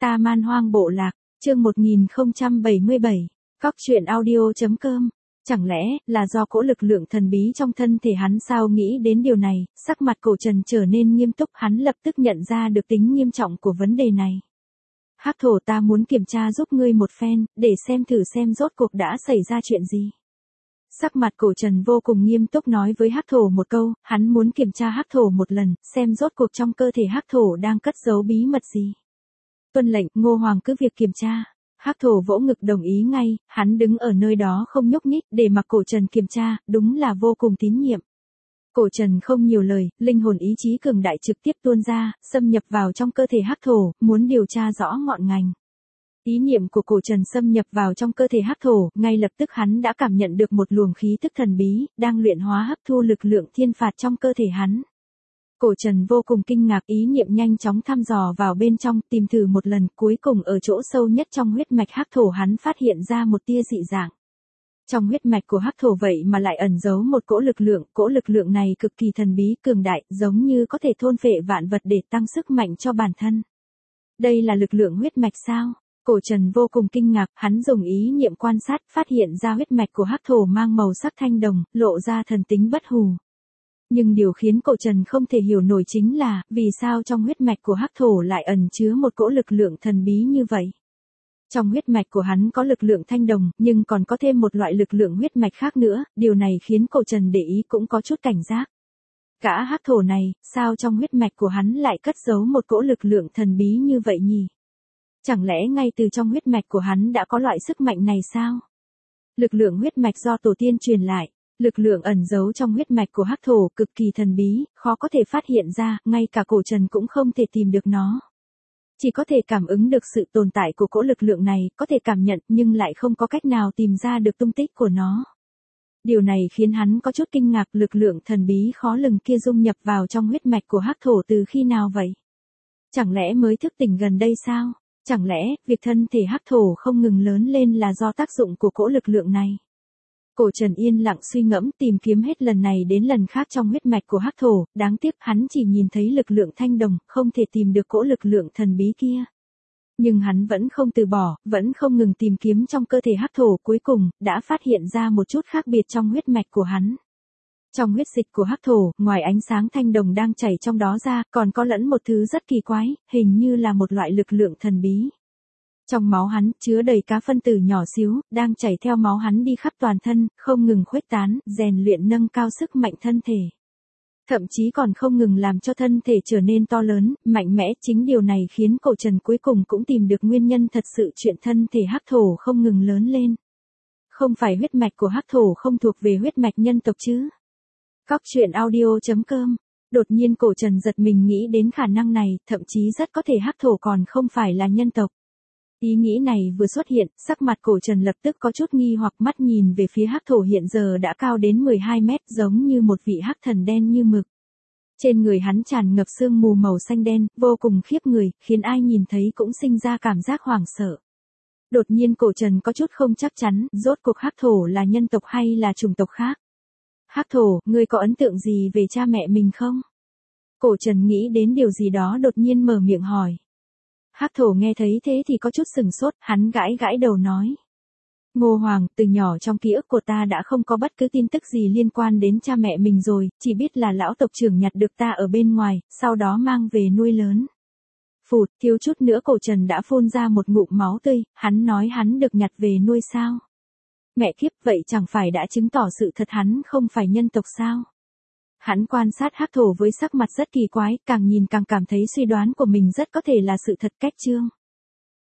Ta Man Hoang Bộ Lạc, chương 1077, Cóc truyện audio.com. Chẳng lẽ là do cỗ lực lượng thần bí trong thân thể hắn sao? Nghĩ đến điều này, sắc mặt Cổ Trần trở nên nghiêm túc, hắn lập tức nhận ra được tính nghiêm trọng của vấn đề này. Hắc thổ, ta muốn kiểm tra giúp ngươi một phen, để thử xem rốt cuộc đã xảy ra chuyện gì. Sắc mặt Cổ Trần vô cùng nghiêm túc nói với Hắc thổ một câu, hắn muốn kiểm tra Hắc thổ một lần, xem rốt cuộc trong cơ thể Hắc thổ đang cất giấu bí mật gì. Tuân lệnh, Ngô Hoàng cứ việc kiểm tra. Hắc thổ vỗ ngực đồng ý ngay, hắn đứng ở nơi đó không nhúc nhích để mặc Cổ Trần kiểm tra, đúng là vô cùng tín nhiệm. Cổ Trần không nhiều lời, linh hồn ý chí cường đại trực tiếp tuôn ra, xâm nhập vào trong cơ thể Hắc thổ, muốn điều tra rõ ngọn ngành. Ý niệm của Cổ Trần xâm nhập vào trong cơ thể Hắc thổ, ngay lập tức hắn đã cảm nhận được một luồng khí tức thần bí, đang luyện hóa hấp thu lực lượng thiên phạt trong cơ thể hắn. Cổ Trần vô cùng kinh ngạc, ý niệm nhanh chóng thăm dò vào bên trong, tìm thử một lần, cuối cùng ở chỗ sâu nhất trong huyết mạch Hắc thổ hắn phát hiện ra một tia dị dạng. Trong huyết mạch của Hắc thổ vậy mà lại ẩn giấu một cỗ lực lượng này cực kỳ thần bí, cường đại, giống như có thể thôn phệ vạn vật để tăng sức mạnh cho bản thân. Đây là lực lượng huyết mạch sao? Cổ Trần vô cùng kinh ngạc, hắn dùng ý niệm quan sát, phát hiện ra huyết mạch của Hắc thổ mang màu sắc thanh đồng, lộ ra thần tính bất hủ. Nhưng điều khiến Cổ Trần không thể hiểu nổi chính là, vì sao trong huyết mạch của Hắc thổ lại ẩn chứa một cỗ lực lượng thần bí như vậy. Trong huyết mạch của hắn có lực lượng thanh đồng, nhưng còn có thêm một loại lực lượng huyết mạch khác nữa, điều này khiến Cổ Trần để ý cũng có chút cảnh giác. Cả Hắc thổ này, sao trong huyết mạch của hắn lại cất giấu một cỗ lực lượng thần bí như vậy nhỉ? Chẳng lẽ ngay từ trong huyết mạch của hắn đã có loại sức mạnh này sao? Lực lượng huyết mạch do tổ tiên truyền lại. Lực lượng ẩn giấu trong huyết mạch của Hắc thổ cực kỳ thần bí, khó có thể phát hiện ra, ngay cả Cổ Trần cũng không thể tìm được nó. Chỉ có thể cảm ứng được sự tồn tại của cỗ lực lượng này, có thể cảm nhận nhưng lại không có cách nào tìm ra được tung tích của nó. Điều này khiến hắn có chút kinh ngạc, lực lượng thần bí khó lường kia dung nhập vào trong huyết mạch của Hắc thổ từ khi nào vậy? Chẳng lẽ mới thức tỉnh gần đây sao? Chẳng lẽ, việc thân thể Hắc thổ không ngừng lớn lên là do tác dụng của cỗ lực lượng này? Cổ Trần yên lặng suy ngẫm, tìm kiếm hết lần này đến lần khác trong huyết mạch của Hắc thổ, đáng tiếc hắn chỉ nhìn thấy lực lượng thanh đồng, không thể tìm được cỗ lực lượng thần bí kia. Nhưng hắn vẫn không từ bỏ, vẫn không ngừng tìm kiếm trong cơ thể Hắc thổ, cuối cùng, đã phát hiện ra một chút khác biệt trong huyết mạch của hắn. Trong huyết dịch của Hắc thổ, ngoài ánh sáng thanh đồng đang chảy trong đó ra, còn có lẫn một thứ rất kỳ quái, hình như là một loại lực lượng thần bí. Trong máu hắn, chứa đầy cá phân tử nhỏ xíu, đang chảy theo máu hắn đi khắp toàn thân, không ngừng khuếch tán, rèn luyện nâng cao sức mạnh thân thể. Thậm chí còn không ngừng làm cho thân thể trở nên to lớn, mạnh mẽ, chính điều này khiến Cổ Trần cuối cùng cũng tìm được nguyên nhân thật sự chuyện thân thể Hắc thổ không ngừng lớn lên. Không phải huyết mạch của Hắc thổ không thuộc về huyết mạch nhân tộc chứ? Cóc truyện audio.com. Đột nhiên Cổ Trần giật mình nghĩ đến khả năng này, thậm chí rất có thể Hắc thổ còn không phải là nhân tộc. Ý nghĩ này vừa xuất hiện, sắc mặt Cổ Trần lập tức có chút nghi hoặc, mắt nhìn về phía Hắc thổ hiện giờ đã cao đến 12 mét, giống như một vị hắc thần đen như mực. Trên người hắn tràn ngập sương mù màu xanh đen, vô cùng khiếp người, khiến ai nhìn thấy cũng sinh ra cảm giác hoảng sợ. Đột nhiên Cổ Trần có chút không chắc chắn, rốt cuộc Hắc thổ là nhân tộc hay là chủng tộc khác? Hắc thổ, ngươi có ấn tượng gì về cha mẹ mình không? Cổ Trần nghĩ đến điều gì đó đột nhiên mở miệng hỏi. Hắc thổ nghe thấy thế thì có chút sừng sốt, hắn gãi gãi đầu nói. Ngô Hoàng, từ nhỏ trong ký ức của ta đã không có bất cứ tin tức gì liên quan đến cha mẹ mình rồi, chỉ biết là lão tộc trưởng nhặt được ta ở bên ngoài, sau đó mang về nuôi lớn. Phụt, thiếu chút nữa Cổ Trần đã phun ra một ngụm máu tươi, hắn nói hắn được nhặt về nuôi sao? Mẹ kiếp, vậy chẳng phải đã chứng tỏ sự thật hắn không phải nhân tộc sao? Hắn quan sát Hắc thổ với sắc mặt rất kỳ quái, càng nhìn càng cảm thấy suy đoán của mình rất có thể là sự thật. Cách chương